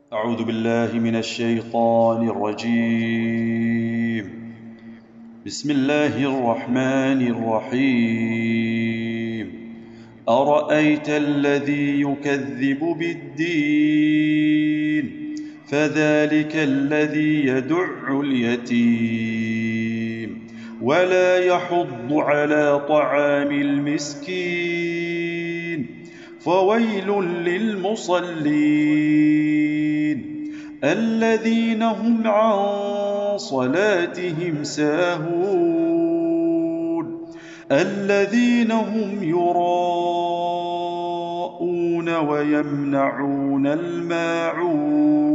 أعوذ بالله من الشيطان الرجيم. بسم الله الرحمن الرحيم. أرأيت الذي يكذب بالدين فذلك الذي يدع اليتيم ولا يحض على طعام المسكين فويل للمصلين الذين هم عن صلاتهم ساهون الذين هم يراءون ويمنعون الماعون